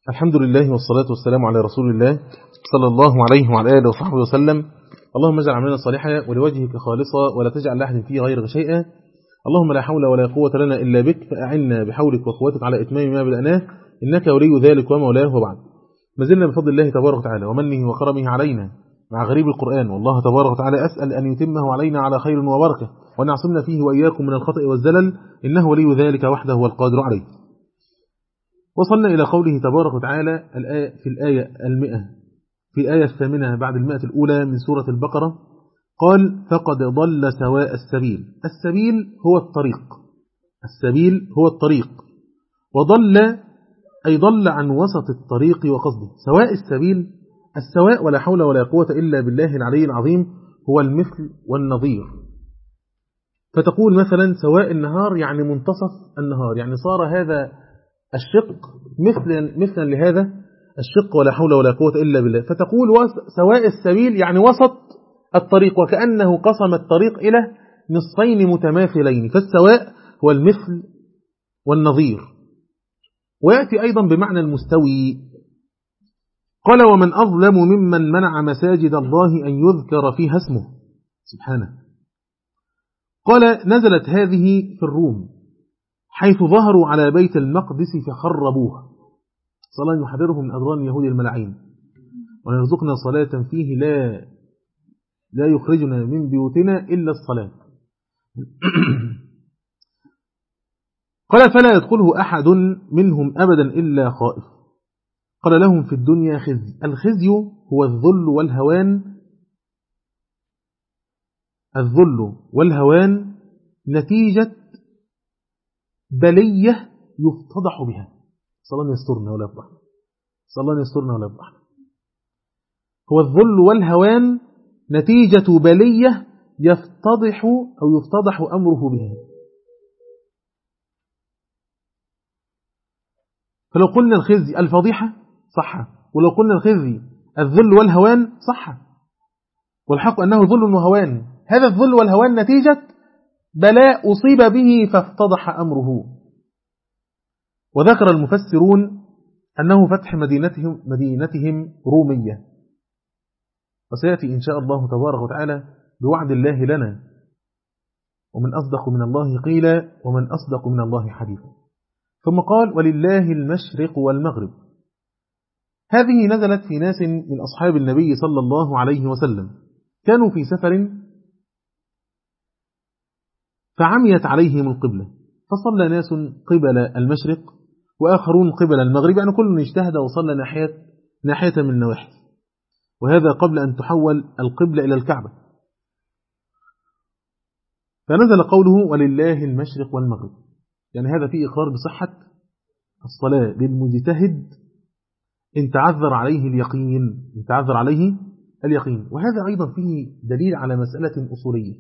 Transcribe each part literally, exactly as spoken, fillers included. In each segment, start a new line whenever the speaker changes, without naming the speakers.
الحمد لله والصلاة والسلام على رسول الله صلى الله عليه وعلى آله وصحبه وسلم. اللهم اجعل عملنا صالحا ولوجهك خالصا ولا تجعل لأحد فيه غيرك شيئا. اللهم لا حول ولا قوة لنا إلا بك، فأعنا بحولك وقوتك على إتمام ما بدأناه، إنك ولي ذلك ومولاه. وبعد، ما زلنا بفضل الله تبارك وتعالى ومنه وكرمه علينا مع غريب القرآن، والله تبارك وتعالى أسأل أن يتمه علينا على خير وبركة، وأن يعصمنا فيه وإياكم من الخطأ والزلل، إنه ولي ذلك وحده والقادر عليه. وصلنا إلى قوله تبارك وتعالى في الآية المئة في الآية الثامنة بعد المئة الأولى من سورة البقرة، قال: فقد ضل سواء السبيل. السبيل هو الطريق، السبيل هو الطريق، وضل أي ضل عن وسط الطريق وقصده. سواء السبيل، السواء ولا حول ولا قوة إلا بالله العلي العظيم هو المثل والنظير. فتقول مثلا سواء النهار يعني منتصف النهار، يعني صار هذا الشق مثلا مثلا لهذا الشق ولا حول ولا قوة إلا بالله. فتقول سواء السبيل يعني وسط الطريق، وكأنه قسم الطريق إلى نصفين متماثلين، فالسواء هو المثل والنظير. ويأتي أيضا بمعنى المستوي. قال: ومن أظلم ممن منع مساجد الله أن يذكر فيها اسمه. سبحانه. قال: نزلت هذه في الروم حيث ظهروا على بيت المقدس فخربوه. صلى الله يحررهم من أضرار اليهود الملاعين، ونرزقنا صلاة فيه لا لا يخرجنا من بيوتنا إلا الصلاة. قال: فلا يدخله أحد منهم أبدا إلا خائف. قال: لهم في الدنيا خزي. الخزي هو الذل والهوان، الذل والهوان نتيجة بلية يفتضح بها. صلى الله يسترنا ولا يفضحنا، صلى الله يسترنا ولا يفضحنا. هو الذل والهوان نتيجة بلية يفتضح أو يفتضح أمره بها. فلو قلنا الخزي الفضيحة صح، ولو قلنا الخزي الذل والهوان صح، والحق أنه ذل وهوان. هذا الذل والهوان نتيجة بلاء أصيب به فافتضح أمره. وذكر المفسرون أنه فتح مدينتهم, مدينتهم رومية، وسيأتي إن شاء الله تبارك وتعالى بوعد الله لنا. ومن أصدق من الله قيلا ومن أصدق من الله حديثا. ثم قال: ولله المشرق والمغرب. هذه نزلت في ناس من أصحاب النبي صلى الله عليه وسلم، كانوا في سفر فعميت عليهم القبلة، فصلى ناس قبل المشرق وآخرون قبل المغرب، يعني كل اجتهد وصلى ناحية ناحية من النواحي، وهذا قبل أن تحول القبلة إلى الكعبة. فنزل قوله: ولله المشرق والمغرب، يعني هذا فيه إقرار بصحة الصلاة للمجتهد إن تعذر عليه اليقين، إن تعذر عليه اليقين. وهذا أيضا فيه دليل على مسألة أصولية،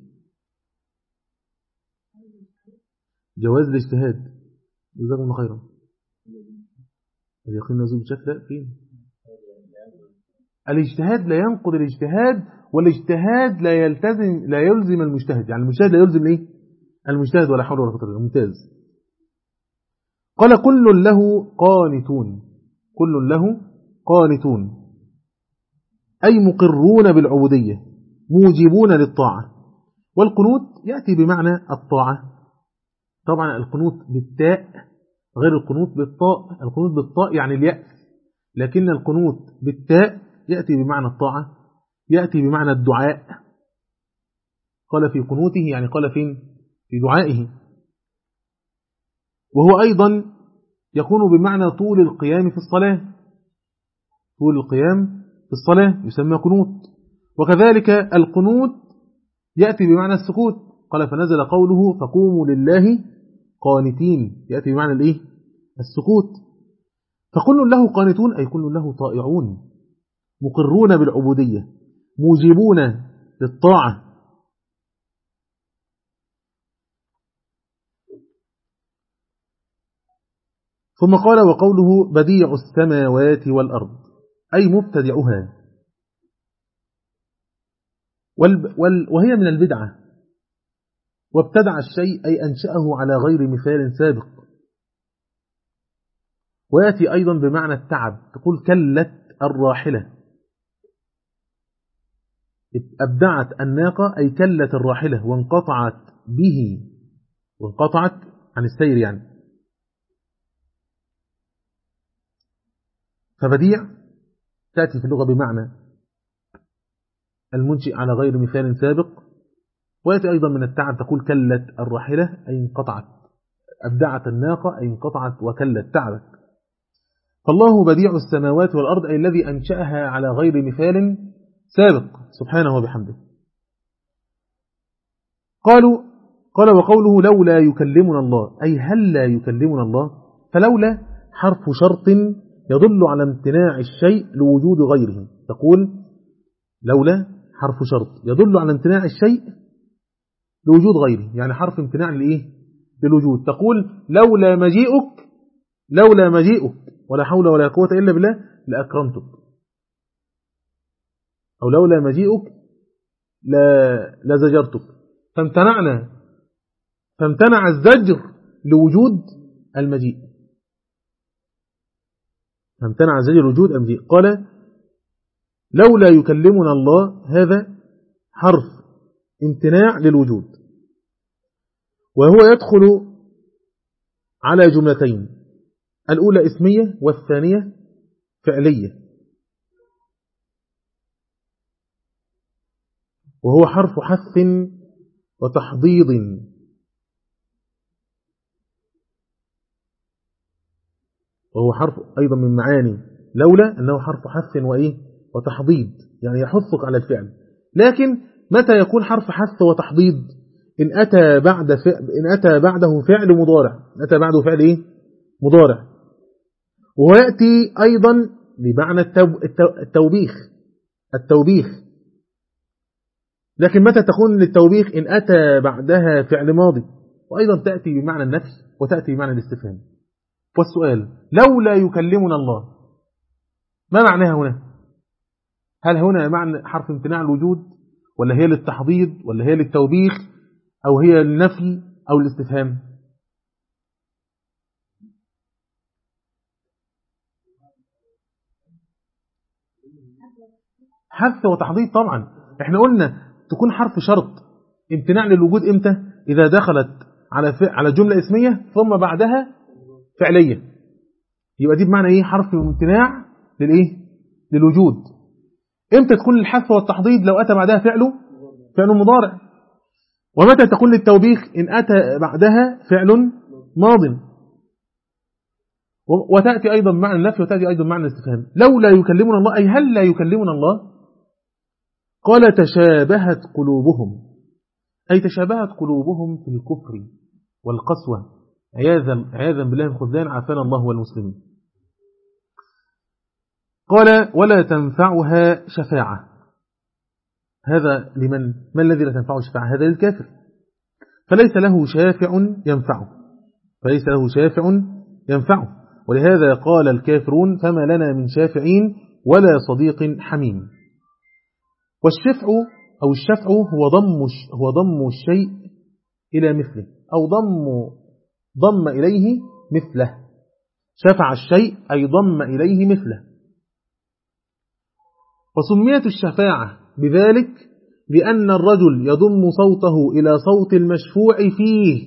جواز الاجتهاد. جزاكم الله خيرا. اليقين نزول بشكل فين؟ الاجتهاد لا ينقض الاجتهاد، والاجتهاد لا يلتزم لا يلزم المجتهد، يعني المجتهد لا يلزم ايه؟ المجتهد، ولا حول ولا قوة الا بالله. ممتاز. قال: كل له قانتون. كل له قانتون أي مقرون بالعبودية موجبون للطاعة. والقنوت يأتي بمعنى الطاعة. طبعا القنوت بالتاء غير القنوت بالطاء. القنوت بالطاء يعني اليأس، لكن القنوت بالتاء يأتي بمعنى الطاعة، يأتي بمعنى الدعاء. قال في قنوته، يعني قال فين؟ في دعائه. وهو أيضا يكون بمعنى طول القيام في الصلاة، طول القيام في الصلاة يسمى قنوت. وكذلك القنوت يأتي بمعنى السكوت. قال: فنزل قوله: فقوموا لله قانتين، يأتي بمعنى الإيه؟ السكوت. فكل له قانتون أي كل له طائعون مقرون بالعبودية موجبون للطاعة. ثم قال: وقوله: بديع السماوات والأرض أي مبتدعها، وهي من البدعة. وابتدع الشيء أي أنشأه على غير مثال سابق. ويأتي أيضا بمعنى التعب، تقول كلت الراحلة، أبدعت الناقة أي كلت الراحلة وانقطعت به، وانقطعت عن السير يعني. فبديع تأتي في اللغة بمعنى المنشئ على غير مثال سابق، ويأتي أيضا من التعب، تقول كلت الراحلة أي انقطعت، أبدعت الناقة أي انقطعت وكلت تعبت. فالله بديع السماوات والأرض أي الذي أنشأها على غير مثال سابق سبحانه وبحمده. قالوا قال وقوله لولا يكلمنا الله أي هل لا يكلمنا الله، فلولا حرف شرط يدل على امتناع الشيء لوجود غيره. تقول لولا حرف شرط يدل على امتناع الشيء لوجود غيره، يعني حرف امتناع لإيه؟ للوجود. تقول لولا مجيئك، لولا مجيئك ولا حول ولا قوة إلا بالله لأكرمتك، أو لولا مجيئك لزجرتك. فامتنعنا، فامتنع الزجر لوجود المجيء، فامتنع الزجر لوجود المجيء. قال لولا يكلمنا الله، هذا حرف امتناع للوجود، وهو يدخل على جملتين، الأولى اسمية والثانية فعلية، وهو حرف حث وتحضيض، وهو حرف أيضا من معاني لولا أنه حرف حث وإيه وتحضيض، يعني يحثك على الفعل. لكن متى يكون حرف حث وتحضيض؟ إن أتى بعد فعل، إن أتى بعده فعل مضارع، أتى بعده فعل إيه مضارع، وهو يأتي أيضا بمعنى التوبيخ، التوبيخ. لكن متى تكون للتوبيخ؟ إن أتى بعدها فعل ماضي، وأيضا تأتي بمعنى النفي وتأتي بمعنى الاستفهام. والسؤال لولا يكلمنا الله ما معناها هنا؟ هل هنا معنى حرف امتناع الوجود، ولا هي للتحضيض، ولا هي للتوبيخ، أو هي للنفي أو الاستفهام؟ حث وتحضيض طبعا. احنا قلنا تكون حرف شرط امتناع للوجود امتى؟ إذا دخلت على على جملة اسمية ثم بعدها فعلية، يبقى دي بمعنى ايه؟ حرف امتناع للايه للوجود. امتى تكون الحث والتحضيض؟ لو أتى بعدها فعله فعل مضارع. ومتى تكون للتوبيخ؟ إن أتى بعدها فعل ماض. وتأتي أيضا بمعنى النفي وتأتي أيضا بمعنى الاستفهام. لولا يكلمنا الله أي هل لا يكلمنا الله. قال تشابهت قلوبهم أي تشابهت قلوبهم في الكفر والقسوة، عياذا عياذا بالله الخذلان، عافانا الله والمسلمين. قال ولا تنفعها شفاعة، هذا لمن؟ ما الذي لا تنفعه شفاعة؟ هذا للكافر، فليس له شافع ينفعه، فليس له شافع ينفعه. ولهذا قال الكافرون فما لنا من شافعين ولا صديق حميم. والشفع أو الشفع هو ضم هو ضم الشيء إلى مثله، أو ضم ضم إليه مثله. شفع الشيء أي ضم إليه مثله. وسميت الشفاعة بذلك لأن الرجل يضم صوته إلى صوت المشفوع فيه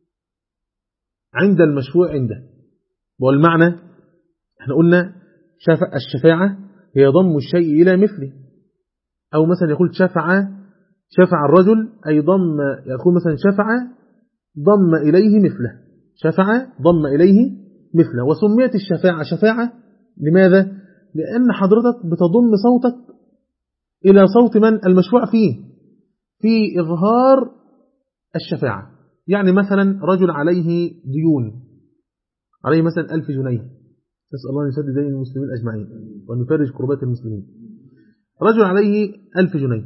عند المشفوع عنده. والمعنى احنا قلنا شفع الشفاعة هي ضم الشيء إلى مثله، أو مثلا يقول شفع شفع الرجل أي ضم، يقول مثلا شفع ضم إليه مثله، شفع ضم إليه مثله. وسميت الشفاعة شفاعة لماذا؟ لأن حضرتك بتضم صوتك إلى صوت من؟ المشفوع فيه، في إظهار الشفاعة. يعني مثلا رجل عليه ديون، عليه مثلا ألف جنيه، نسأل الله أن يسدد دين المسلمين أجمعين وأن يفرج كربات المسلمين. رجل عليه ألف جنيه،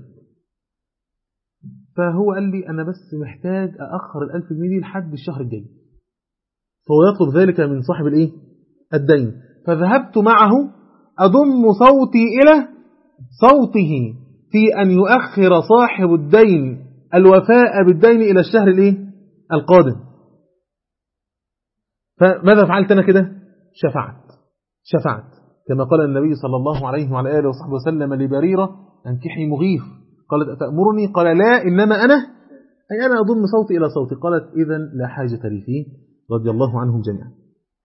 فهو قال لي أنا بس محتاج أأخر الألف جنيه دي لحد الشهر الجاي، فهو يطلب ذلك من صاحب الإيه؟ الدين. فذهبت معه أضم صوتي إلى صوته في أن يؤخر صاحب الدين الوفاء بالدين إلى الشهر الإيه؟ القادم. فماذا فعلت أنا كده؟ شفعت. شفعت، كما قال النبي صلى الله عليه وعلى آله وصحبه وسلم لبريرة أنكحي مغيث، قالت أتأمرني؟ قال لا، إنما أنا أي أنا أضم صوتي إلى صوتي. قالت إذن لا حاجة لي فيه، رضي الله عنهم جميعا.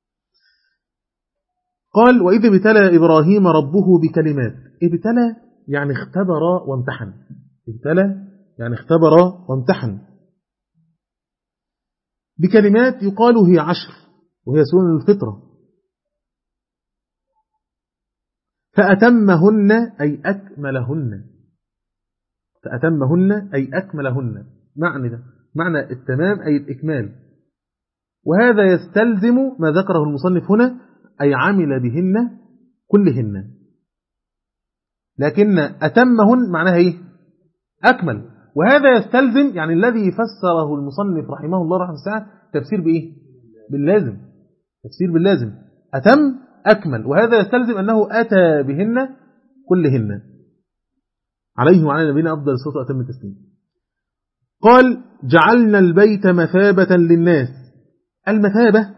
قال وإذ ابتلى إبراهيم ربه بكلمات. ابتلى يعني اختبر وامتحن، ابتلى يعني اختبر وامتحن بكلمات يقال هي عشر، وهي سنن الفطرة. فأتمهن أي أكملهن، فأتمهن أي أكملهن، معنى ده معنى التمام أي الإكمال. وهذا يستلزم ما ذكره المصنف هنا، أي عمل بهن كلهن. لكن أتمهن معناها إيه؟ أكمل. وهذا يستلزم يعني الذي فسره المصنف رحمه الله رحمه الله تفسير بإيه؟ باللازم، تفسير باللازم، أتم أكمل. وهذا يستلزم أنه أتى بهن كلهن، عليه وعلى نبينا أفضل الصلاة وأتم التسليم. قال جعلنا البيت مثابة للناس. المثابة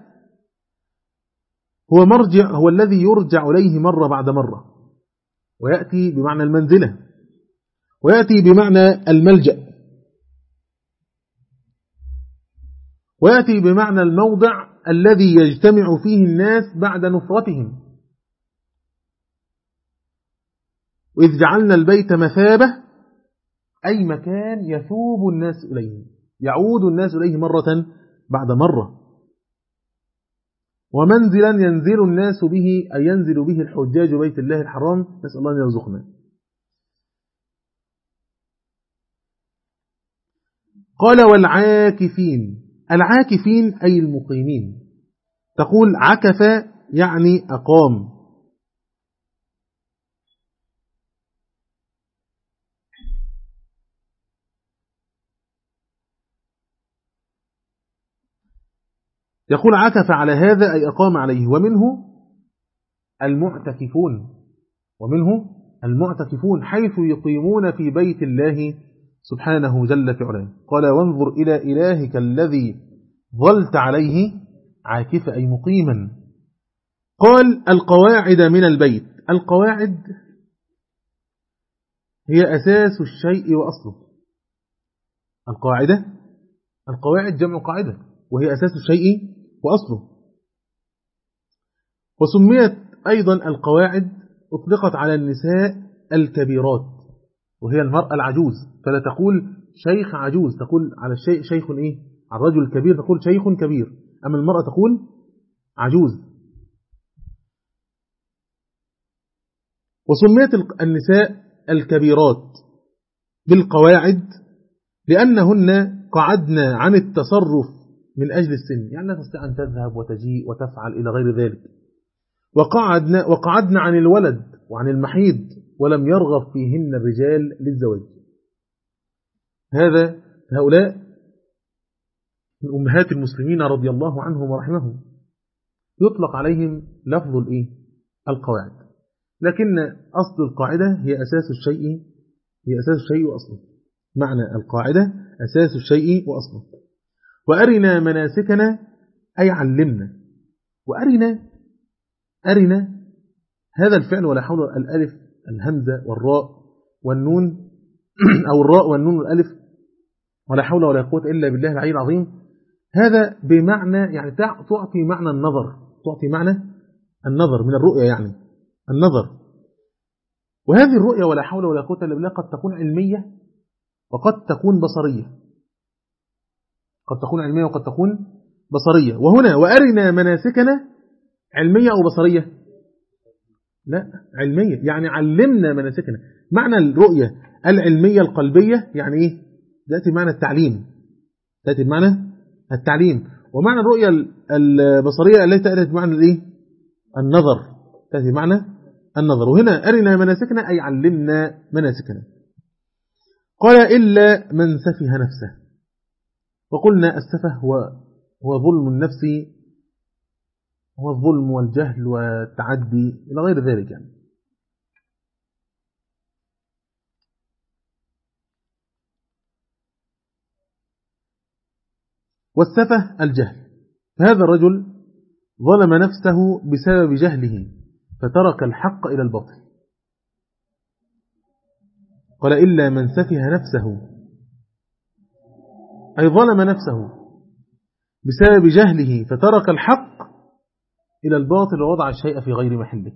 هو مرجع، هو الذي يرجع إليه مرة بعد مرة، ويأتي بمعنى المنزلة، ويأتي بمعنى الملجأ، ويأتي بمعنى الموضع الذي يجتمع فيه الناس بعد نفرتهم. وإذ جعلنا البيت مثابة أي مكان يثوب الناس إليه، يعود الناس إليه مرة بعد مرة. ومنزلا ينزل الناس به أي ينزل به الحجاج بيت الله الحرام، نسأل الله أن يرزقنا. قال والعاكفين. العاكفين أي المقيمين. تقول عكف يعني أقام. يقول عكف على هذا أي أقام عليه. ومنه المعتكفون، ومنه المعتكفون حيث يقيمون في بيت الله سبحانه جل في علاه. قال وانظر إلى إلهك الذي ظلت عليه عاكف أي مقيما. قال القواعد من البيت. القواعد هي أساس الشيء وأصله. القاعدة، القواعد جمع قاعدة، وهي أساس الشيء وأصله. وسميت أيضا القواعد أطلقت على النساء الكبيرات، وهي المرأة العجوز، فلا تقول شيخ عجوز، تقول على الشيء شيخ إيه؟ على الرجل الكبير تقول شيخ كبير، أما المرأة تقول عجوز. وسميت النساء الكبيرات بالقواعد لأنهن قعدنا عن التصرف من أجل السن، يعني لا تستطيع أن تذهب وتجيء وتفعل إلى غير ذلك. وقعدنا, وقعدنا عن الولد وعن المحيض ولم يرغب فيهن الرجال للزواج. هذا هؤلاء من أمهات المسلمين رضي الله عنهم ورحمهم يطلق عليهم لفظ الإيه؟ القواعد. لكن أصل القاعدة هي أساس الشيء، هي أساس الشيء وأصله. معنى القاعدة أساس الشيء وأصله. وأرنا مناسكنا أي علمنا. وأرنا، أرنا هذا الفعل ولا حول، الألف الهمزة والراء والنون أو الراء والنون والألف ولا حول ولا قوة إلا بالله العلي العظيم، هذا بمعنى يعني تعطي معنى النظر، تعطي معنى النظر من الرؤية، يعني النظر. وهذه الرؤية ولا حول ولا قوة إلا بالله قد تكون علمية وقد تكون بصرية، قد تكون علمية وقد تكون بصرية. وهنا وأرنا مناسكنا علمية أو بصرية؟ لا، علمية، يعني علمنا مناسكنا. معنى الرؤية العلمية القلبية يعني إيه؟ تأتي بمعنى التعليم، تأتي بمعنى التعليم. ومعنى الرؤية البصرية التي تأتي بمعنى الإيه؟ النظر، تأتي بمعنى النظر. وهنا أرنا مناسكنا أي علمنا مناسكنا. قال إلا من سفه نفسه. وقلنا السفه هو هو ظلم النفس، هو الظلم والجهل والتعدي إلى غير ذلك يعني. والسفه الجهل. فهذا الرجل ظلم نفسه بسبب جهله، فترك الحق إلى الباطل. قال إلا من سفه نفسه أي ظلم نفسه بسبب جهله فترك الحق إلى الباطل ووضع الشيء في غير محله.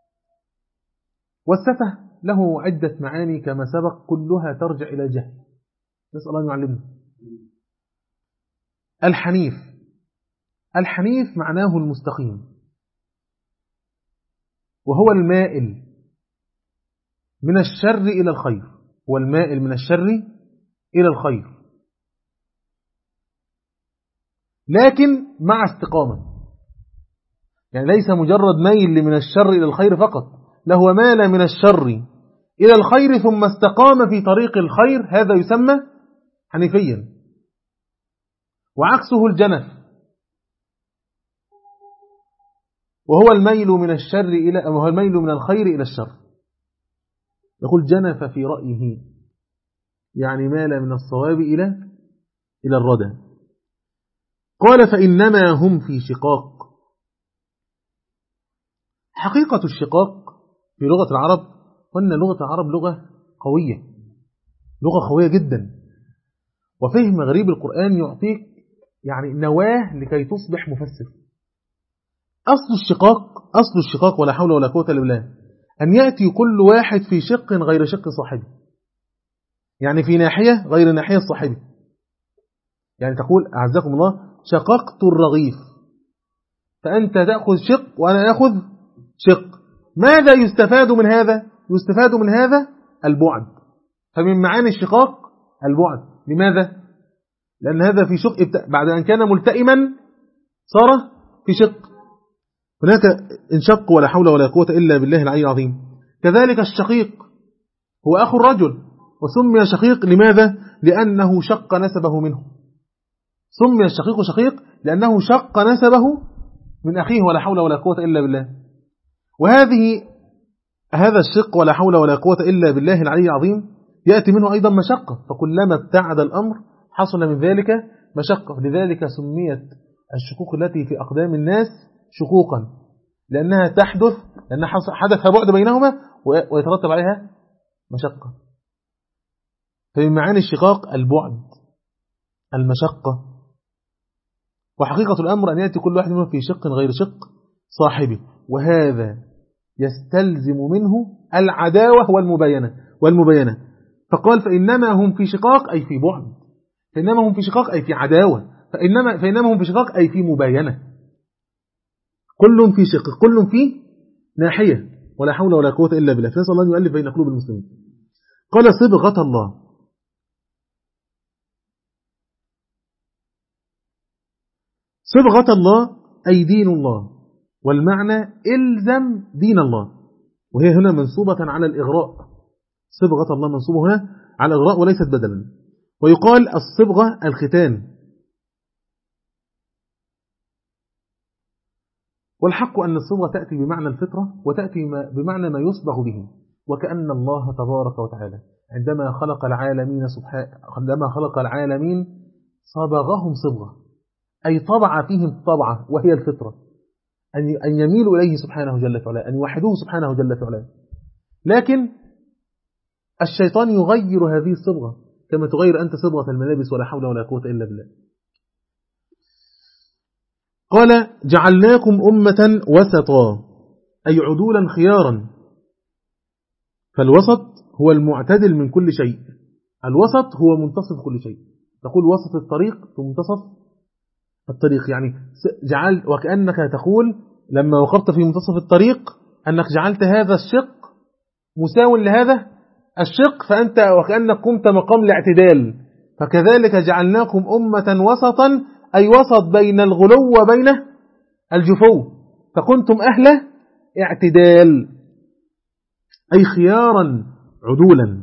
والسفه له عدة معاني كما سبق، كلها ترجع إلى جهل، نسأل الله أن يعلمنا. الحنيف، الحنيف معناه المستقيم، وهو المائل من الشر إلى الخير، هو المائل من الشر إلى الخير، لكن مع استقامة. يعني ليس مجرد ميل من الشر إلى الخير فقط، لا، هو مال من الشر إلى الخير ثم استقام في طريق الخير، هذا يسمى حنيفيا. وعكسه الجنف، وهو الميل من الشر إلى وهو الميل من الخير إلى الشر. يقول جنف في رأيه، يعني مال من الصواب إلى إلى الردى. قال فإنما هم في شقاق. حقيقة الشقاق في لغة العرب، قلنا لغة العرب لغة قوية، لغة قوية جدا، وفهم غريب القرآن يعطيك يعني نواة لكي تصبح مفسر. أصل الشقاق أصل الشقاق ولا حول ولا قوة إلا بالله أن يأتي كل واحد في شق غير شق صاحبه، يعني في ناحية غير ناحية صاحبه. يعني تقول أعزكم الله شققت الرغيف، فأنت تأخذ شق وأنا أخذ شق، ماذا يستفاد من هذا؟ يستفاد من هذا البعد. فمن معاني الشقاق البعد. لماذا؟ لأن هذا في شق بعد أن كان ملتئما صار في شق. هناك انشق ولا حول ولا قوة إلا بالله العلي العظيم. كذلك الشقيق هو أخو الرجل، وسمي شقيق لماذا؟ لأنه شق نسبه منه. سمي الشقيق شقيق لأنه شق نسبه من أخيه ولا حول ولا قوة إلا بالله. وهذه هذا الشق ولا حول ولا قوة إلا بالله العلي العظيم يأتي منه أيضا مشقة، فكلما ابتعد الأمر حصل من ذلك مشقة. لذلك سميت الشقوق التي في أقدام الناس شقوقا، لأنها تحدث لأن حدث بعد بينهما ويترتب عليها مشقة. فمن معاني الشقاق البعد، المشقة. وحقيقة الأمر أن يأتي كل واحد منهم في شق غير شق صاحبه، وهذا يستلزم منه العداوة والمباينة والمباينة. فقال فإنما هم في شقاق أي في بعد، فإنما هم في شقاق أي في عداوة، فإنما, فإنما هم في شقاق أي في مباينة. كل في شق، كل في ناحية ولا حول ولا قوة إلا بالله. فنسأل الله أن يؤلف بين قلوب المسلمين. قال صبغة الله. صبغة الله أي دين الله، والمعنى إلزم دين الله، وهي هنا منصوبة على الإغراء. صبغة الله منصوبة هنا على الإغراء وليست بدلا. ويقال الصبغة الختان. والحق أن الصبغة تأتي بمعنى الفطرة وتأتي بمعنى ما يصبغ به، وكأن الله تبارك وتعالى عندما خلق العالمين سبحانه عندما خلق العالمين صبغهم صبغة، أي طبع فيهم طبعة وهي الفطرة، أن يميلوا إليه سبحانه جل وعلا، أن يوحدوه سبحانه جل وعلا. لكن الشيطان يغير هذه الصبغة كما تغير أنت صبغة الملابس ولا حول ولا قوة إلا بالله. قال جعلناكم أمة وسطا أي عدولا خيارا. فالوسط هو المعتدل من كل شيء، الوسط هو منتصف كل شيء. تقول وسط الطريق في منتصف الطريق، يعني جعل وكأنك تقول لما وقفت في منتصف الطريق أنك جعلت هذا الشق مساو لهذا الشق، فأنت وكأنك قمت مقام الاعتدال. فكذلك جعلناكم أمة وسطا أي وسط بين الغلو وبين الجفو، فكنتم أهل اعتدال أي خيارا عدولا.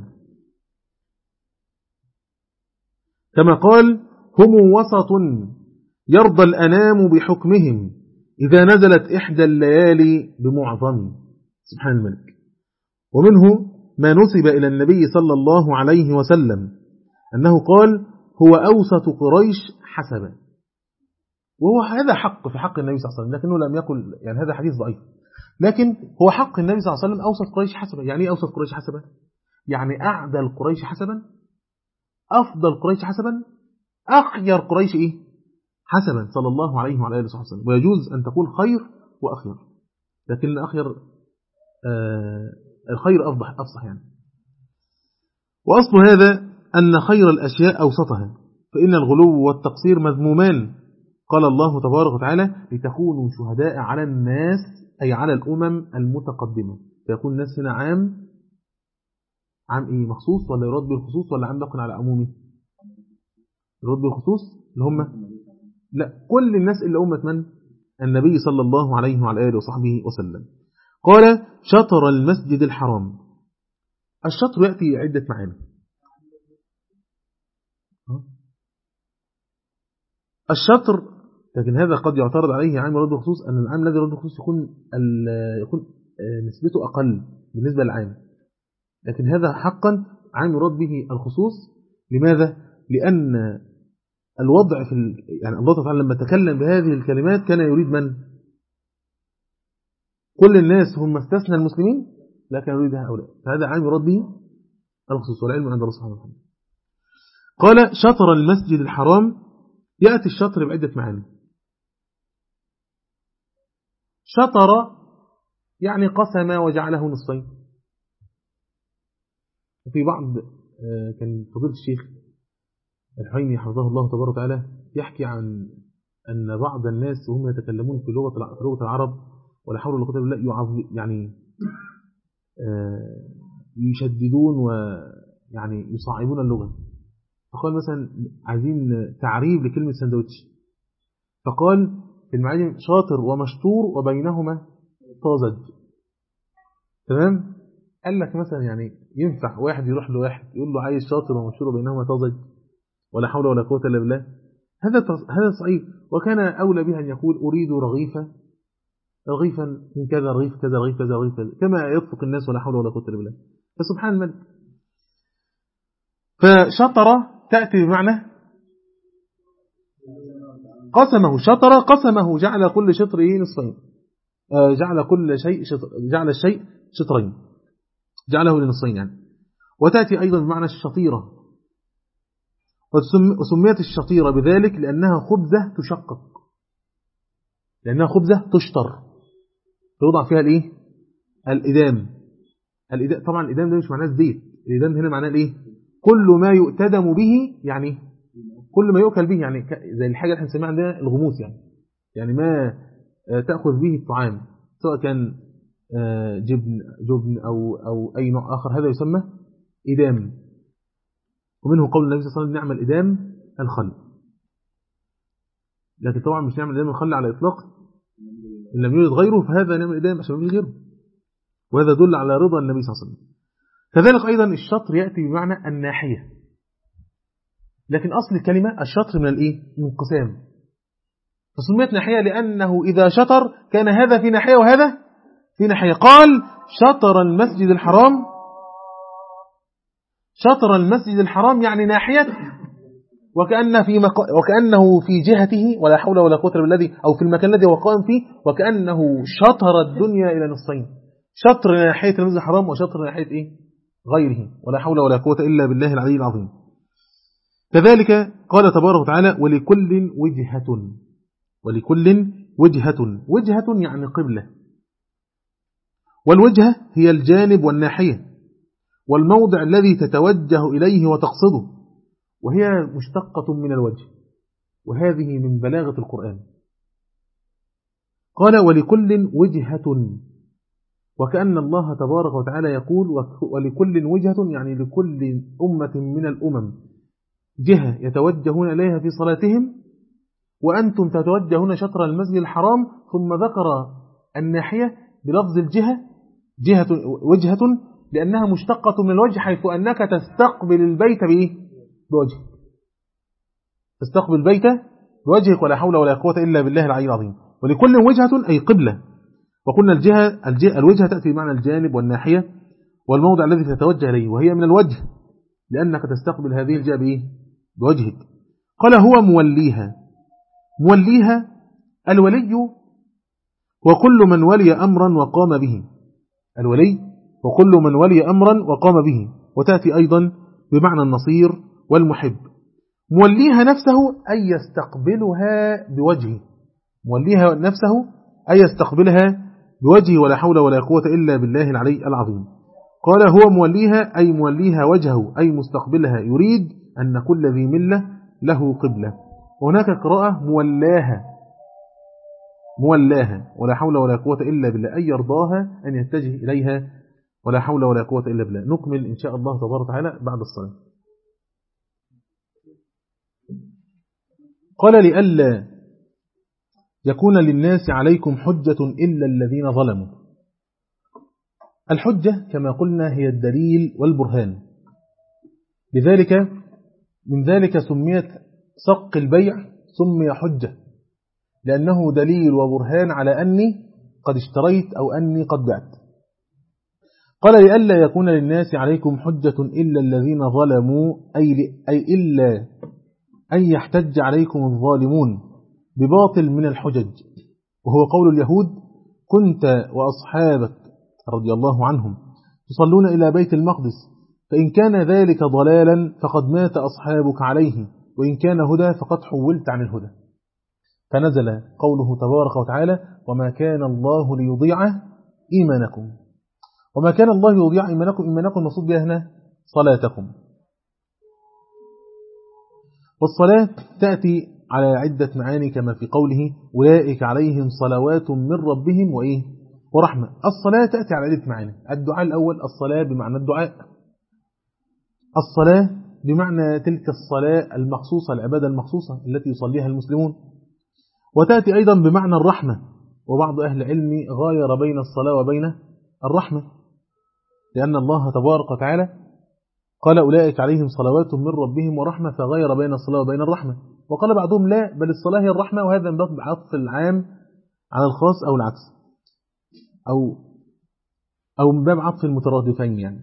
كما قال هم وسط يرضى الأنام بحكمهم إذا نزلت إحدى الليالي بمعظم. سبحان الملك. ومنه ما نسب إلى النبي صلى الله عليه وسلم أنه قال هو أوسط قريش حسبا، وهو هذا حق في حق النبي صلى الله عليه وسلم، لكنه لم يقل، يعني هذا حديث ضعيف، لكن هو حق النبي صلى الله عليه وسلم أوسط قريش حسبا. يعني إيه أوسط قريش حسبا؟ يعني أعدل قريش حسبا، أفضل قريش حسبا، أخير قريش إيه حسبا، صلى الله عليه وعلى آله وصحبه وسلم. ويجوز أن تقول خير وأخير، لكن أخير آه الخير أفضح أفصح يعني. وأصل هذا أن خير الأشياء أوسطها، فإن الغلو والتقصير مذمومان. قال الله تبارك وتعالى لتكونوا شهداء على الناس، أي على الأمم المتقدمة. فيكون الناس هنا عام عام إيه مخصوص، ولا يراد بالخصوص، ولا عام باق على عمومه؟ يراد بالخصوص اللي هم لا كل الناس إلا أمة من؟ النبي صلى الله عليه وعلى آله وصحبه وسلم. قال شطر المسجد الحرام. الشطر يأتي عدة معاني. الشطر، لكن هذا قد يعترض عليه عام يراد بالخصوص، أن العام الذي يراد بالخصوص يكون يكون نسبته أقل بالنسبة للعام، لكن هذا حقا عام يراد به الخصوص. لماذا؟ لأن الوضع في ال... يعني الله تعالى لما تكلم بهذه الكلمات كان يريد من؟ كل الناس هم استثنى المسلمين، لا كان يريد هؤلاء، فهذا عام يراد به الخصوص، والعلم عند الله سبحانه وتعالى. قال شطر المسجد الحرام. يأتي الشطر بعدة معاني. شطر يعني قسم وجعله نصفين. وفي بعض كان فضيلة الشيخ الحيني حفظه الله تبارك وتعالى يحكي عن أن بعض الناس وهم يتكلمون في لغة لغة العرب ولا حول ولا قوة إلا بالله يعني يشددون ويعني يصعبون اللغة. فقال مثلا عايزين تعريب لكلمة سندوتش، فقال في المعاجم شاطر ومشطور وبينهما طازج. تمام؟ قال لك مثلا يعني ينفع واحد يروح لواحد يقول له عايز شاطر ومشطور وبينهما طازج؟ ولا حول ولا قوة إلا بالله. هذا هذا صحيح. وكان أولى بها أن يقول أريد رغيفا رغيفا من كذا رغيف كذا رغيف كذا رغيف كذا، كما يطلق الناس ولا حول ولا قوة إلا بالله. فسبحان الملك. فشطر تأتي بمعنى قسمه. شطر قسمه، جعل كل شطر نصفين، جعل كل شيء شطر، جعل الشيء شطرين، جعله لنصفين يعني. وتأتي أيضا بمعنى الشطيرة، وسميت الشطيرة بذلك لأنها خبزة تشقق، لأنها خبزة تشطر توضع فيها الإيه؟ الإدام. الإدام طبعا الإدام ده مش معناه الزيت، الإدام هنا معناه الإيه؟ كل ما يؤتدم به، يعني كل ما يؤكل به، يعني زي الحاجة اللي احنا بنسميها عندنا الغموس يعني، يعني ما تأخذ به الطعام سواء كان جبن جبن أو أو أي نوع آخر، هذا يسمى إدام. ومنه قول النبي صلى الله عليه وسلم نعم الإدام الخل. لكن طبعا مش نعم الإدام الخل على إطلاق، إن لم يوجد غيره فهذا نعم الإدام عشان يوجد غيره، وهذا دل على رضا النبي صلى الله عليه وسلم. كذلك أيضا الشطر يأتي بمعنى الناحية، لكن أصل الكلمة الشطر من الإيه؟ من قسام، فسميت ناحية لأنه إذا شطر كان هذا في ناحية وهذا في ناحية. قال شطر المسجد الحرام. شطر المسجد الحرام يعني ناحية، وكأنه في مق... وكأنه في جهته ولا حول ولا قوة إلا بالله، أو في المكان الذي هو قائم فيه، وكأنه شطر الدنيا إلى نصفين، شطر ناحية المسجد الحرام وشطر ناحية إيه؟ غيره، ولا حول ولا قوة إلا بالله العلي العظيم. كذلك قال تبارك وتعالى ولكل وجهة. ولكل وجهة. وجهة يعني قبلة، والوجهة هي الجانب والناحية والموضع الذي تتوجه إليه وتقصده، وهي مشتقة من الوجه، وهذه من بلاغة القرآن. قال ولكل وجهة، وكأن الله تبارك وتعالى يقول ولكل وجهة، يعني لكل أمة من الأمم جهة يتوجهون إليها في صلاتهم، وأنتم تتوجهون شطر المسجد الحرام. ثم ذكر الناحية بلفظ الجهة، جهة وجهة، لأنها مشتقة من الوجه، حيث أنك تستقبل البيت بإيه؟ بوجهك، تستقبل البيت بوجهك، ولا حول ولا قوة إلا بالله العلي العظيم. ولكل وجهة أي قبلة. وقلنا الجهة, الجهة الوجهة تأتي بمعنى الجانب والناحية والموضع الذي تتوجه إليه، وهي من الوجه لأنك تستقبل هذه الجهة بإيه؟ بوجهك. قال هو موليها. موليها الولي وكل من ولي أمرا وقام به. الولي وكل من ولي أمرا وقام به. وتأتي أيضا بمعنى النصير والمحب. موليها نفسه أي يستقبلها بوجهه، موليها نفسه أي يستقبلها بوجهه، ولا حول ولا قوة إلا بالله العلي العظيم. قال هو موليها أي موليها وجهه أي مستقبلها، يريد أن كل ذي ملة له قبلة. وهناك قراءة مولاها، مولاها ولا حول ولا قوة إلا بالله أي يرضاها أن يتجه إليها، ولا حول ولا قوة إلا بالله. نكمل إن شاء الله تبارك وتعالى بعد الصلاة. قال لئلا يكون للناس عليكم حجة إلا الذين ظلموا. الحجة كما قلنا هي الدليل والبرهان، لذلك من ذلك سميت صق البيع سمي حجة، لأنه دليل وبرهان على أني قد اشتريت أو أني قد بعت. قال لئلا يكون للناس عليكم حجة إلا الذين ظلموا، أي, أي إلا أن يحتج عليكم الظالمون بباطل من الحجج، وهو قول اليهود كنت وأصحابك رضي الله عنهم تصلون إلى بيت المقدس، فإن كان ذلك ضلالا فقد مات أصحابك عليه، وإن كان هدى فقد حولت عن الهدى. فنزل قوله تبارك وتعالى وما كان الله ليضيع إيمانكم، وما كان الله ليضيع إيمانكم، إيمانكم المقصود بها هنا صلاتكم. والصلاة تأتي على عدة معاني كما في قوله أولئك عليهم صلوات من ربهم وإيه ورحمة. الصلاة تأتي على عدة معاني. الدعاء الأول الصلاة بمعنى الدعاء، الصلاة بمعنى تلك الصلاة المخصوصة، العبادة المخصوصة التي يصليها المسلمون. وتأتي أيضا بمعنى الرحمة، وبعض أهل العلم غاير بين الصلاة وبين الرحمة، لأن الله تبارك وتعالى قال أولئك عليهم صلوات من ربهم ورحمة، فغير بين الصلاة وبين الرحمة. وقال بعضهم لا، بل الصلاة هي الرحمة، وهذا من باب عطف العام على الخاص أو العكس، أو أو من باب عطف المترادفين يعني.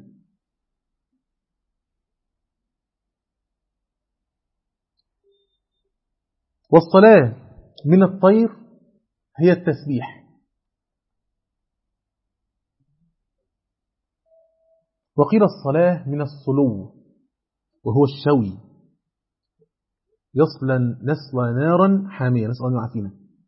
والصلاة من الطير هي التسبيح. وقيل الصلاة من الصلو وهو الشوي، يصلى نصلى نارا حامية، نسأل الله يعافينا.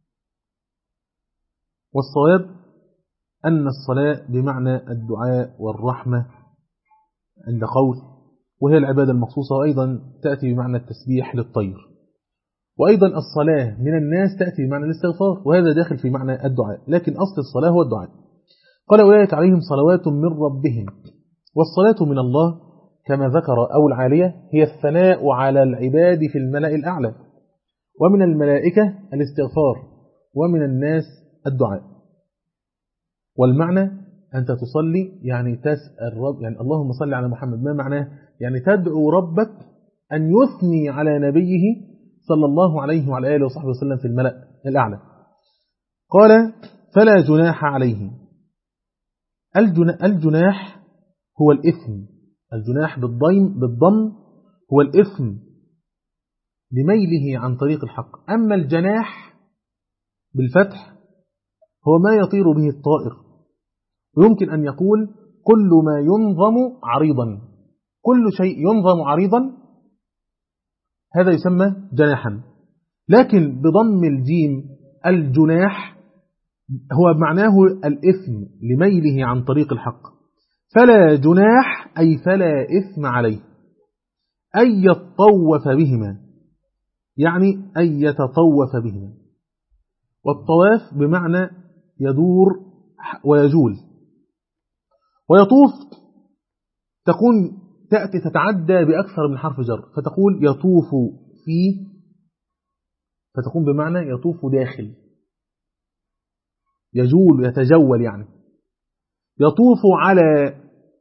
والصواب أن الصلاة بمعنى الدعاء والرحمة عند قول، وهي العبادة المخصوصة، وأيضا تأتي بمعنى التسبيح للطير. وأيضا الصلاة من الناس تأتي بمعنى الاستغفار، وهذا داخل في معنى الدعاء، لكن أصل الصلاة هو الدعاء. قال أولئك عليهم صلوات من ربهم. والصلاة من الله كما ذكر أو العالية هي الثناء على العباد في الملأ الأعلى، ومن الملائكة الاستغفار، ومن الناس الدعاء. والمعنى أنت تصلي يعني تسأل رب، يعني اللهم صل على محمد، ما معناه؟ يعني تدعو ربك أن يثني على نبيه صلى الله عليه وعلى آله وصحبه وسلم في الملأ الأعلى. قال فلا جناح عليه. الجناح هو الإثم، الجناح بالضم بالضم هو الإثم لميله عن طريق الحق. أما الجناح بالفتح هو ما يطير به الطائر، ويمكن أن يقول كل ما ينظم عريضا، كل شيء ينظم عريضا هذا يسمى جناحا. لكن بضم الجيم الجناح هو معناه الإثم لميله عن طريق الحق. فلا جناح أي فلا إثم عليه، أي يتطوف بهما، يعني أي يتطوف بهما. والطواف بمعنى يدور ويجول. ويطوف تكون تأتي تتعدى بأكثر من حرف جر، فتقول يطوف فيه، فتكون بمعنى يطوف داخل، يجول يتجول يعني. يطوف على،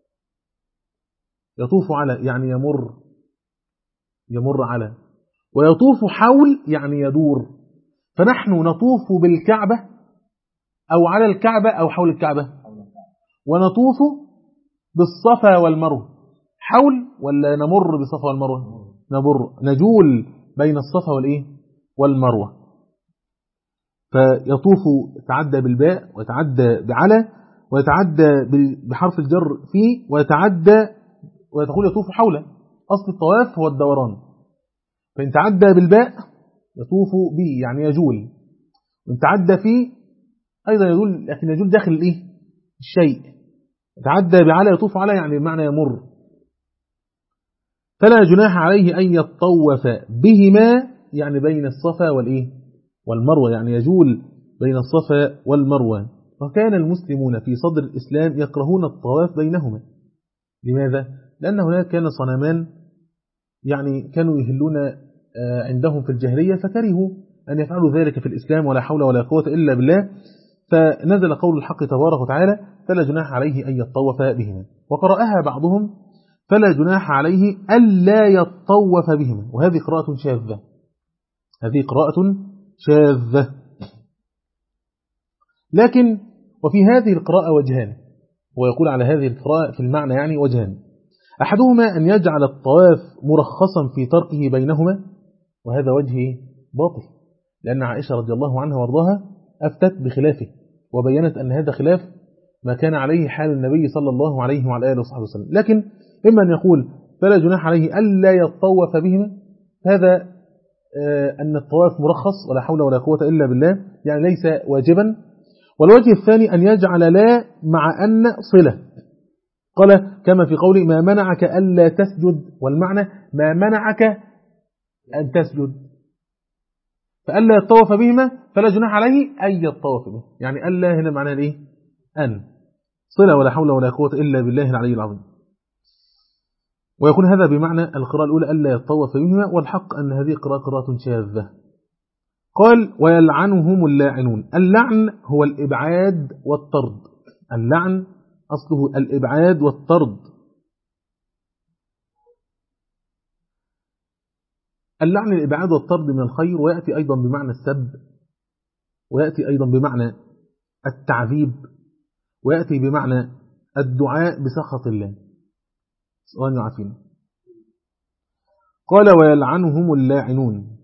يطوف على يعني يمر، يمر على. ويطوف حول يعني يدور. فنحن نطوف بالكعبة أو على الكعبة أو حول الكعبة، ونطوف بالصفا والمروة. حول ولا نمر بالصفا والمروة؟ نمر، نجول بين الصفا والإيه والمروة. فيطوف يتعدى بالباء ويتعدى بعلى ويتعدى بحرف الجر فيه ويتعدى ويقول يطوف حوله. أصل الطواف هو الدوران، فإن تعدى بالباء يطوف به يعني يجول، وإن تعدى فيه أيضا يجول، لكن يجول داخل الإيه؟ الشيء. يتعدى بعلى يطوف على يعني بمعنى يمر. فلا جناح عليه أن يطوف بهما يعني بين الصفا والإيه؟ والمروة، يعني يجول بين الصفا والمروة. وكان المسلمون في صدر الإسلام يكرهون الطواف بينهما. لماذا؟ لأن هناك كان صنمان يعني كانوا يهلون عندهم في الجاهلية، فكرهوا أن يفعلوا ذلك في الإسلام، ولا حول ولا قوة إلا بالله. فنزل قول الحق تبارك وتعالى: فلا جناح عليه أن يطوف بهما. وقرأها بعضهم: فلا جناح عليه ألا يطوف بهما، وهذه قراءة شاذة. هذه قراءة شاذة. لكن وفي هذه القراءة وجهان، ويقول على هذه القراءة في المعنى يعني وجهان: أحدهما أن يجعل الطواف مرخصا في تركه بينهما، وهذا وجه باطل، لأن عائشة رضي الله عنها وارضاها أفتت بخلافه، وبينت أن هذا خلاف ما كان عليه حال النبي صلى الله عليه وعلى آله وصحبه وسلم. لكن إما أن يقول فلا جناح عليه ألا يطوف بهما، هذا أن الطواف مرخص ولا حول ولا قوة إلا بالله، يعني ليس واجبا. والوجه الثاني أن يجعل لا مع أن صلة، قال كما في قوله: ما منعك ألا تسجد، والمعنى ما منعك أن تسجد، فألا يطوف بهما فلا جناح عليه أن يطوف به، يعني ألا هنا معناها إيه؟ أن صلة ولا حول ولا قوة إلا بالله العلي العظيم. ويكون هذا بمعنى القراءة الأولى ألا يطوف بهما، والحق أن هذه قراءة قراءة شاذة. قال: ويلعنهم اللاعنون. اللعن هو الإبعاد والطرد. اللعن أصله الإبعاد والطرد. اللعن الإبعاد والطرد من الخير، ويأتي أيضا بمعنى السب، ويأتي أيضا بمعنى التعذيب، ويأتي بمعنى الدعاء بسخط الله. سؤال يعافينا. قال: ويلعنهم اللاعنون.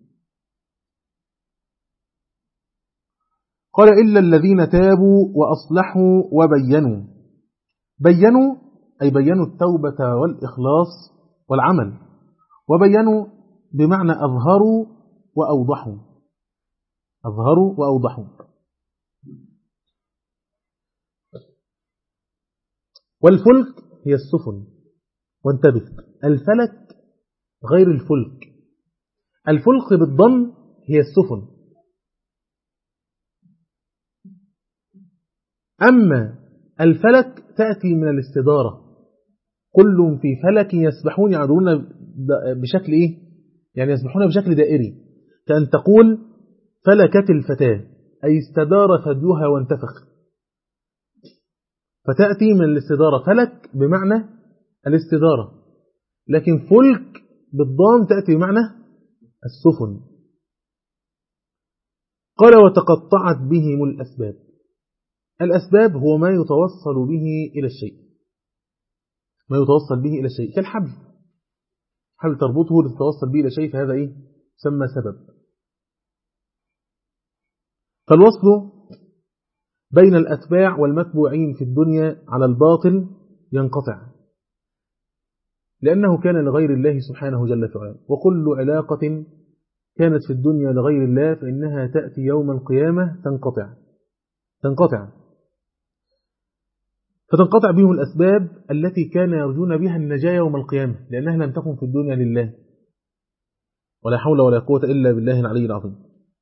قال: إلا الذين تابوا وأصلحوا وبينوا. بينوا أي بينوا التوبة والإخلاص والعمل، وبينوا بمعنى أظهروا وأوضحوا. أظهروا وأوضحوا. والفلك هي السفن، وانتبه، الفلك غير الفلك. الفلك بالضم هي السفن، أما الفلك تأتي من الاستدارة. كل في فلك يسبحون، يعدون بشكل إيه؟ يعني يسبحون بشكل دائري، كأن تقول فلكت الفتاة، أي استدار ثديها وانتفخ، فتأتي من الاستدارة. فلك بمعنى الاستدارة، لكن فلك بالضام تأتي بمعنى السفن. قال: وتقطعت بهم الأسباب. الأسباب هو ما يتوصل به إلى الشيء، ما يتوصل به إلى الشيء، كالحبل، حبل تربطه لتتوصل به إلى شيء، فهذا إيه؟ سمى سبب. فالوصل بين الأتباع والمتبوعين في الدنيا على الباطل ينقطع، لأنه كان لغير الله سبحانه جل وعلا. وكل علاقة كانت في الدنيا لغير الله فإنها تأتي يوم القيامة تنقطع تنقطع فتنقطع بهم الأسباب التي كان يرجون بها النجاة يوم القيامة، لأنها لم تكن في الدنيا لله، ولا حول ولا قوة إلا بالله العلي العظيم.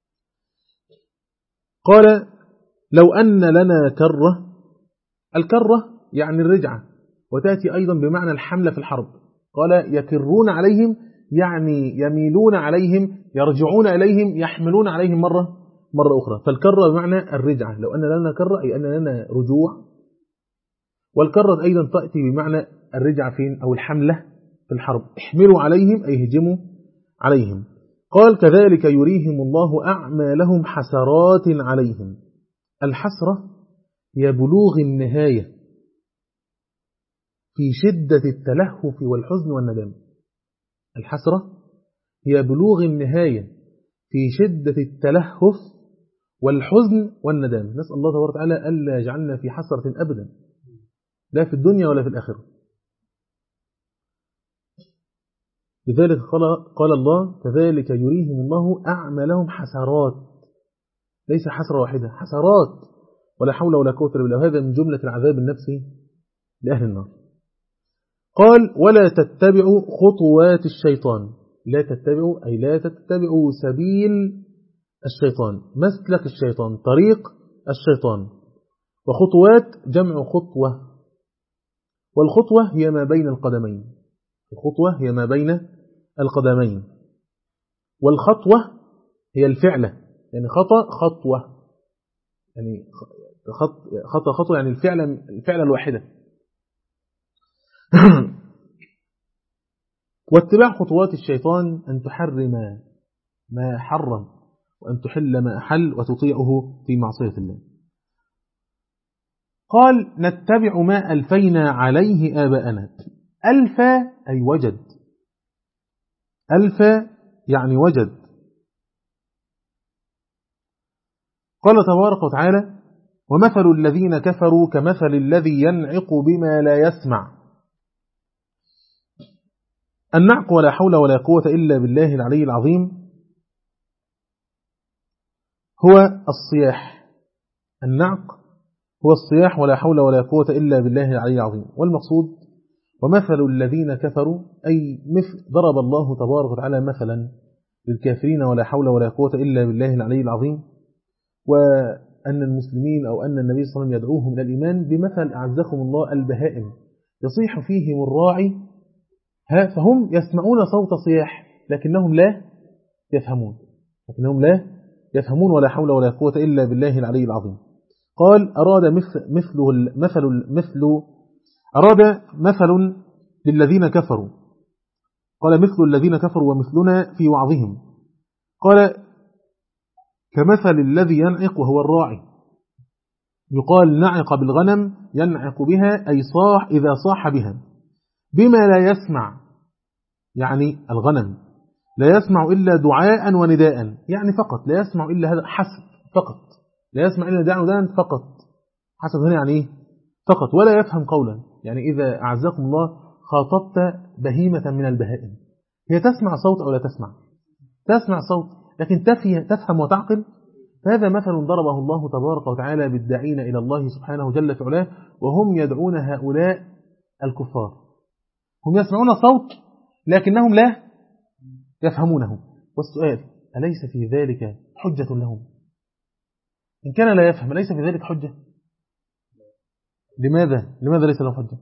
قال: لو أن لنا كرة. الكرة يعني الرجعة، وتأتي أيضا بمعنى الحملة في الحرب. قال: يكرون عليهم يعني يميلون عليهم، يرجعون إليهم، يحملون عليهم مرة مرة أخرى. فالكرة بمعنى الرجعة. لو أن لنا كرة أي أن لنا رجوع. والكرة أيضا تأتي بمعنى الرجعة فين؟ أو الحملة في الحرب. احملوا عليهم أي هجموا عليهم. قال: كذلك يريهم الله أعمالهم حسرات عليهم. الحسرة هي بلوغ النهاية في شدة التلهف والحزن والندم. الحسرة هي بلوغ النهاية في شدة التلهف والحزن والندام. نسأل الله تبارك وتعالى ألا يجعلنا في حسرة أبدا، لا في الدنيا ولا في الآخرة. لذلك قال الله كذلك يريهم الله أعمالهم حسرات، ليس حسرة واحدة، حسرات، ولا حول ولا قوة إلا بالله. هذا من جملة العذاب النفسي لأهل النار. قال ولا تتبعوا خطوات الشيطان، لا تتبعوا أي لا تتبعوا سبيل الشيطان، مسلك الشيطان، طريق الشيطان. وخطوات جمع خطوة، والخطوة هي ما بين القدمين، الخطوة هي ما بين القدمين، والخطوة هي الفعلة، يعني خطأ خطوة، يعني خطأ خطوة يعني الفعلة الفعلة الواحدة. واتباع خطوات الشيطان أن تحرم ما حرم وأن تحل ما أحل وتطيعه في معصية الله. قال نتبع ما ألفينا عليه آباءنا. ألف أي وجد، ألف يعني وجد. قال تبارك وتعالى ومثل الذين كفروا كمثل الذي ينعق بما لا يسمع. النعق ولا حول ولا قوة إلا بالله العلي العظيم هو الصياح. النعق هو الصياح ولا حول ولا قوة إلا بالله العلي العظيم. والمقصود ومثل الذين كفروا أي مثل ضرب الله تبارك وتعالى مثلا للكافرين ولا حول ولا قوة إلا بالله العلي العظيم، وأن المسلمين أو أن النبي صلى الله عليه وسلم يدعوهم إلى الإيمان بمثل أعزكم الله البهائم يصيح فيهم الراعي فهم يسمعون صوت صياح لكنهم لا يفهمون، لكنهم لا يفهمون ولا حول ولا قوة إلا بالله العلي العظيم. قال أراد مثل مثله مثل مثل أراد مثل للذين كفروا، قال مثل الذين كفروا ومثلنا في وعظهم. قال كمثل الذي ينعق وهو الراعي، يقال نعق بالغنم ينعق بها أي صاح إذا صاح بها، بما لا يسمع يعني الغنم لا يسمع إلا دعاء ونداء، يعني فقط لا يسمع إلا هذا حسب، فقط لا يسمع إلا دعاء ونداء فقط، حسب هنا يعني إيه فقط، ولا يفهم قولا. يعني إذا أعزكم الله خاطبت بهيمة من البهائم هي تسمع صوت أو لا تسمع؟ تسمع صوت لكن تفهم وتعقل. هذا مثل ضربه الله تبارك وتعالى بالداعين إلى الله سبحانه جل في علاه وهم يدعون هؤلاء الكفار، هم يسمعون صوت لكنهم لا يفهمونه. والسؤال أليس في ذلك حجة لهم؟ إن كان لا يفهم أليس في ذلك حجة؟ لماذا؟ لماذا ليس لهم حجة؟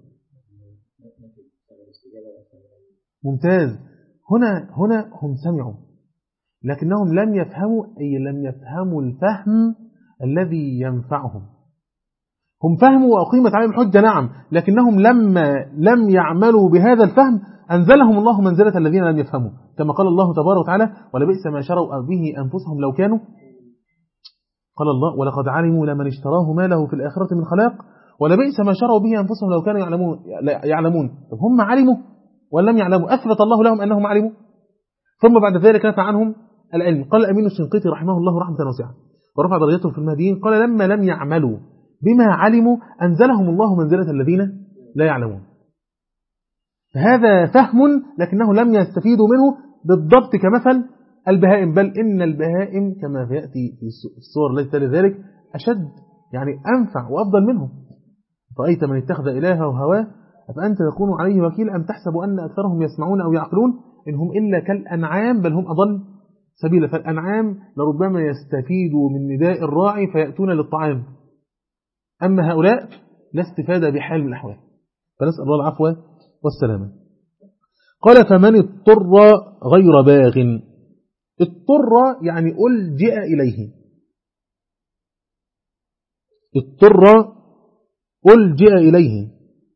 ممتاز. هنا هنا هم سمعوا لكنهم لم يفهموا، أي لم يفهموا الفهم الذي ينفعهم. هم فهموا وأقيمت عليهم الحجة نعم، لكنهم لما لم يعملوا بهذا الفهم أنزلهم الله منزلة الذين لم يفهموا، كما قال الله تبارك وتعالى ولبئس ما شروا به أنفسهم لو كانوا، قال الله ولقد علموا لمن اشتراه ما له في الآخرة من خلاق ولبئس ما شروا به أنفسهم لو كانوا يعلمون. يعلمون طب هم علموا ولم يعلموا؟ أثبت الله لهم أنهم علموا ثم بعد ذلك نفى عنهم العلم. قال الأمين الشنقيطي رحمه الله رحمة واسعة ورفع درجتهم في المهديين، قال لما لم يعملوا بما علموا أنزلهم الله منزلة الذين لا يعلمون. هذا فهم لكنه لم يستفيدوا منه بالضبط كمثل البهائم، بل إن البهائم كما يأتي في الصور التي تلي ذلك أشد يعني أنفع وأفضل منهم. رأيت من اتخذ إلهه هواه أفأنت تكون عليه وكيل أم تحسب أن أكثرهم يسمعون أو يعقلون إنهم إلا كالأنعام بل هم أضل سبيلا. فالأنعام لربما يستفيدوا من نداء الراعي فيأتون للطعام، أما هؤلاء لا استفادة بحال من الأحوال. فنسأل الله العفو والسلامة. قال فمن اضطر غير باغ. اضطر يعني ألجئ إليه، اضطر ألجئ إليه.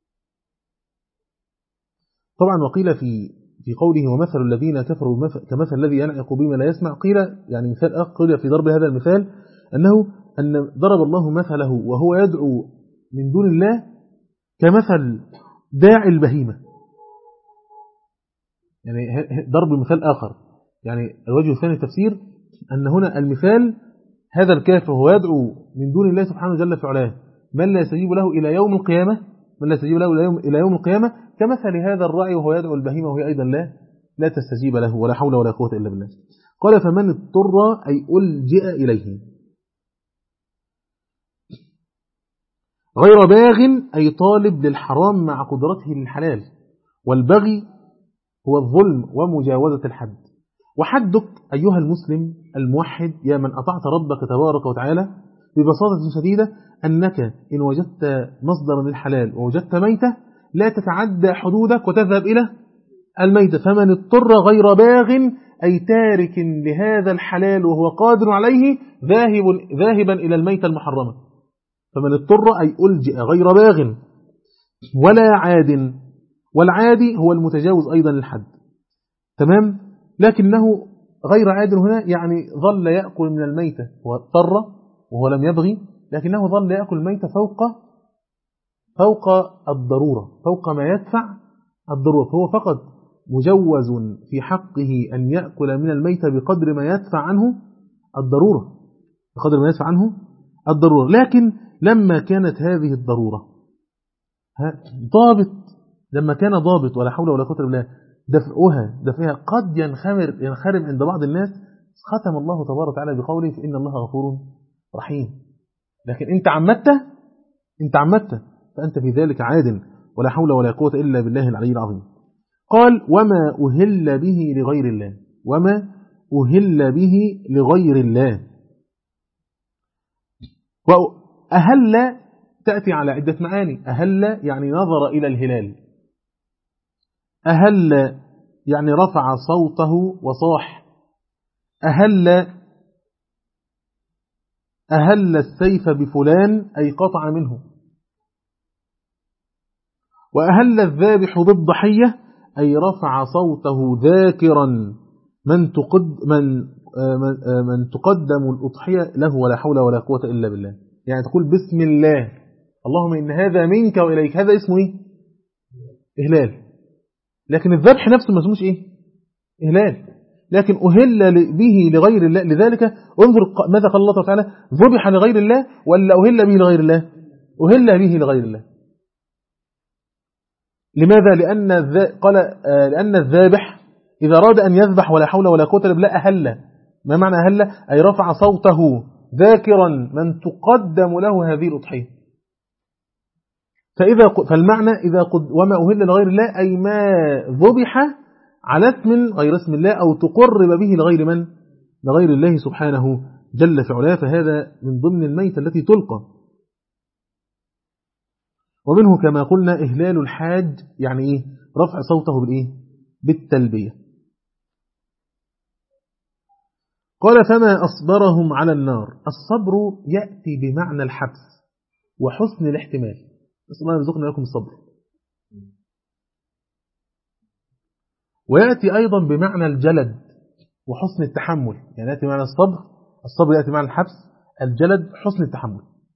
طبعا وقيل في في قوله ومثل الذين كفروا كمثل الذي ينعق بما لا يسمع، قيل يعني مثال آخر قيل في ضرب هذا المثال أنه أن ضرب الله مثله وهو يدعو من دون الله كمثل داعي البهيمة. يعني ضرب مثال آخر، يعني الوجه الثاني التفسير أن هنا المثال هذا الكافر هو يدعو من دون الله سبحانه جل في علاه من لا يستجيب له إلى يوم القيامة، من لا يستجيب له إلى يوم, إلى يوم القيامة، كمثل هذا الراعي وهو يدعو البهيمة وهي أيضا لا لا تستجيب له، ولا حول ولا قوة إلا بالله. قال فمن اضطر أي ألجئ إليه غير باغ أي طالب للحرام مع قدرته للحلال، والبغي هو الظلم ومجاوزة الحد. وحدك أيها المسلم الموحد يا من أطعت ربك تبارك وتعالى ببساطة شديدة أنك إن وجدت مصدر للحلال ووجدت ميتة لا تتعدى حدودك وتذهب إلى الميتة. فمن اضطر غير باغ أي تارك لهذا الحلال وهو قادر عليه ذاهب ذاهبا إلى الميتة المحرمة. فمن اضطر أي ألجئ غير باغ ولا عاد، والعادي هو المتجاوز أيضا للحد، تمام، لكنه غير عاد هنا يعني ظل يأكل من الميتة واضطر وهو لم يبغي، لكنه ظل يأكل الميتة فوق فوق الضرورة، فوق ما يدفع الضرورة، فهو فقط مجوز في حقه أن يأكل من الميتة بقدر ما يدفع عنه الضرورة، بقدر ما يدفع عنه الضرورة. لكن لما كانت هذه الضرورة ضابط، لما كان ضابط ولا حول ولا قوة إلا بالله دفعها دفعها قد ينخمر ينخرم عند بعض الناس، ختم الله تبارك وتعالى بقوله فإن الله غفور رحيم. لكن انت عمدت انت عمدت فأنت في ذلك عاد، ولا حول ولا قوة إلا بالله العلي العظيم. قال وما أهل به لغير الله، وما أهل به لغير الله. وأهل تأتي على عدة معاني. أهل يعني نظر إلى الهلال، أهل يعني رفع صوته وصاح، أهل أهل السيف بفلان أي قطع منه، وأهل الذابح بالضحية أي رفع صوته ذاكرا من تقد من من, من تقدم الأضحية له، ولا حول ولا قوة إلا بالله. يعني تقول بسم الله اللهم إن هذا منك وإليك، هذا اسمه إيه؟ إهلال. لكن الذبح نفسه ما اسموش إيه؟ إهلال. لكن أهل به لغير الله. لذلك انظر ماذا قال الله تعالى، ذبح لغير الله ولا أهل به لغير الله؟ أهل به لغير الله. لماذا؟ لأن قال لأن الذابح إذا أراد أن يذبح ولا حول ولا قوة إلا بالله أهل. ما معنى أهل؟ أي رفع صوته ذاكرا من تقدم له هذه الأضحية. فإذا فالمعنى إذا قد وما أهل لغير الله أي ما ذبح على اسم غير اسم الله أو تقرب به لغير من؟ لغير الله سبحانه جل في علاه، فهذا من ضمن الميتة التي تلقى. ومنه كما قلنا إهلال الحاج، يعني إيه؟ رفع صوته بالإيه؟ بالتلبية. قال فما أصبرهم على النار. الصبر يأتي بمعنى الحبس وحسن الاحتمال، نسأل الله يرزقنا لكم الصبر. ويأتي أيضا بمعنى الجلد وحسن التحمل، يعني يأتي بمعنى الصبر، الصبر يأتي بمعنى الحبس، الجلد حسن التحمل.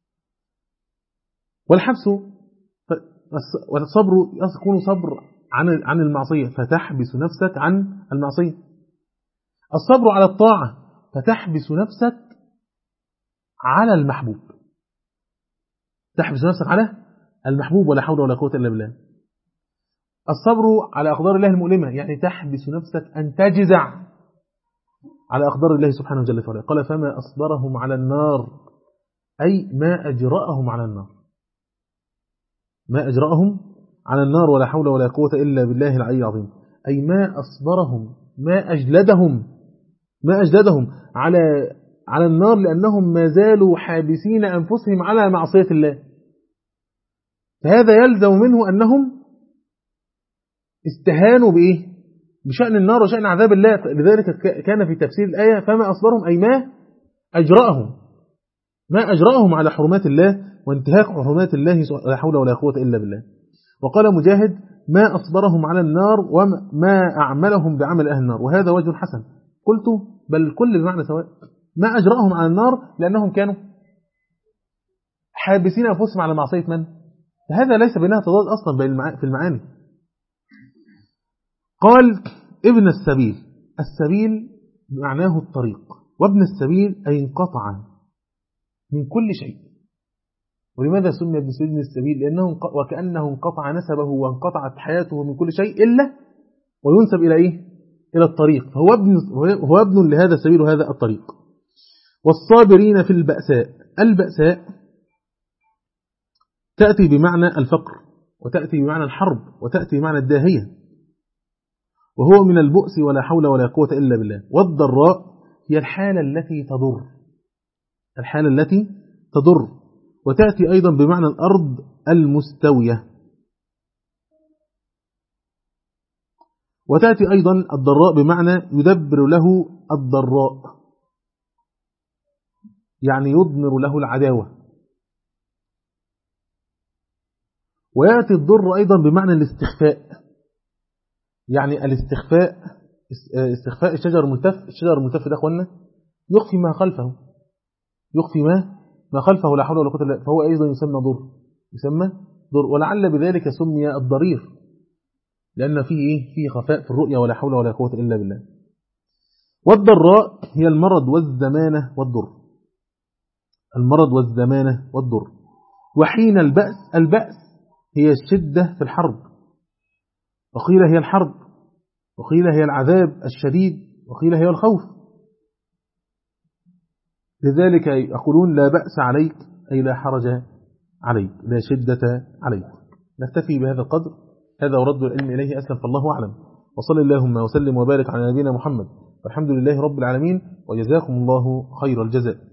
والحبس والصبر يكون صبر عن عن المعصية فتحبس نفسك عن المعصية. الصبر على الطاعة فتحبس نفسك على المحبوب، تحبس نفسك على المحبوب ولا حول ولا قوة إلا بالله. الصبر على أقدار الله المؤلمة، يعني تحبس نفسك أن تجزع على أقدار الله سبحانه وتعالى. قال فما أصبرهم على النار أي ما أجرأهم على النار، ما أجرأهم على النار ولا حول ولا قوة إلا بالله العلي العظيم. أي ما أصبرهم، ما أجلدهم ما أجلدهم على على النار، لأنهم ما زالوا حابسين أنفسهم على معصية الله. فهذا يلزم منه أنهم استهانوا بإيه؟ بشأن النار وشأن عذاب الله. لذلك كان في تفسير الآية فما أصبرهم أي ما أجرأهم، ما أجرأهم على حرمات الله وانتهاك حرمات الله لا حول ولا قوة إلا بالله. وقال مجاهد ما أصبرهم على النار وما أعملهم بعمل أهل النار، وهذا وجه حسن. قلت بل كل بمعنى سواء، ما أجرأهم على النار لأنهم كانوا حابسين أنفسهم على معصية من؟ هذا ليس بينها تضاد أصلا في المعاني. قال ابن السبيل، السبيل معناه الطريق، وابن السبيل أي انقطع من كل شيء. ولماذا سمي ابن سبيل ابن السبيل؟ لأنه وكأنه انقطع نسبه وانقطعت حياته من كل شيء إلا وينسب إلى إيه؟ إلى الطريق، فهو ابن, هو ابن لهذا السبيل وهذا الطريق. والصابرين في البأساء. البأساء تأتي بمعنى الفقر، وتأتي بمعنى الحرب، وتأتي بمعنى الداهية، وهو من البؤس ولا حول ولا قوة إلا بالله. والضراء هي الحالة التي تضر، الحالة التي تضر، وتأتي أيضا بمعنى الأرض المستوية. وتأتي أيضا الضراء بمعنى يدبر له الضراء، يعني يضمر له العداوة. ويأتي الضر أيضا بمعنى الاستخفاء، يعني الاستخفاء، استخفاء الشجر الملتف. الشجر الملتف ده أخوانا يخفي ما خلفه، يخفي ما ما خلفه، لا حول ولا قوة إلا بالله، فهو أيضا يسمى ضر، يسمى ضر. ولعل بذلك سمي الضرير، لأن فيه إيه؟ فيه خفاء في الرؤية ولا حول ولا قوة إلا بالله. والضراء هي المرض والزمانة والضر، المرض والزمانة والضر. وحين البأس، البأس هي الشدة في الحرب، وقيل هي الحرب، وقيل هي العذاب الشديد، وقيل هي الخوف. لذلك يقولون لا بأس عليك، أي لا حرج عليك، لا شدة عليك. نكتفي بهذا القدر، هذا ورد العلم إليه أسلم، فالله أعلم. وصل اللهم وسلم وبارك على نبينا محمد، والحمد لله رب العالمين، وجزاكم الله خير الجزاء.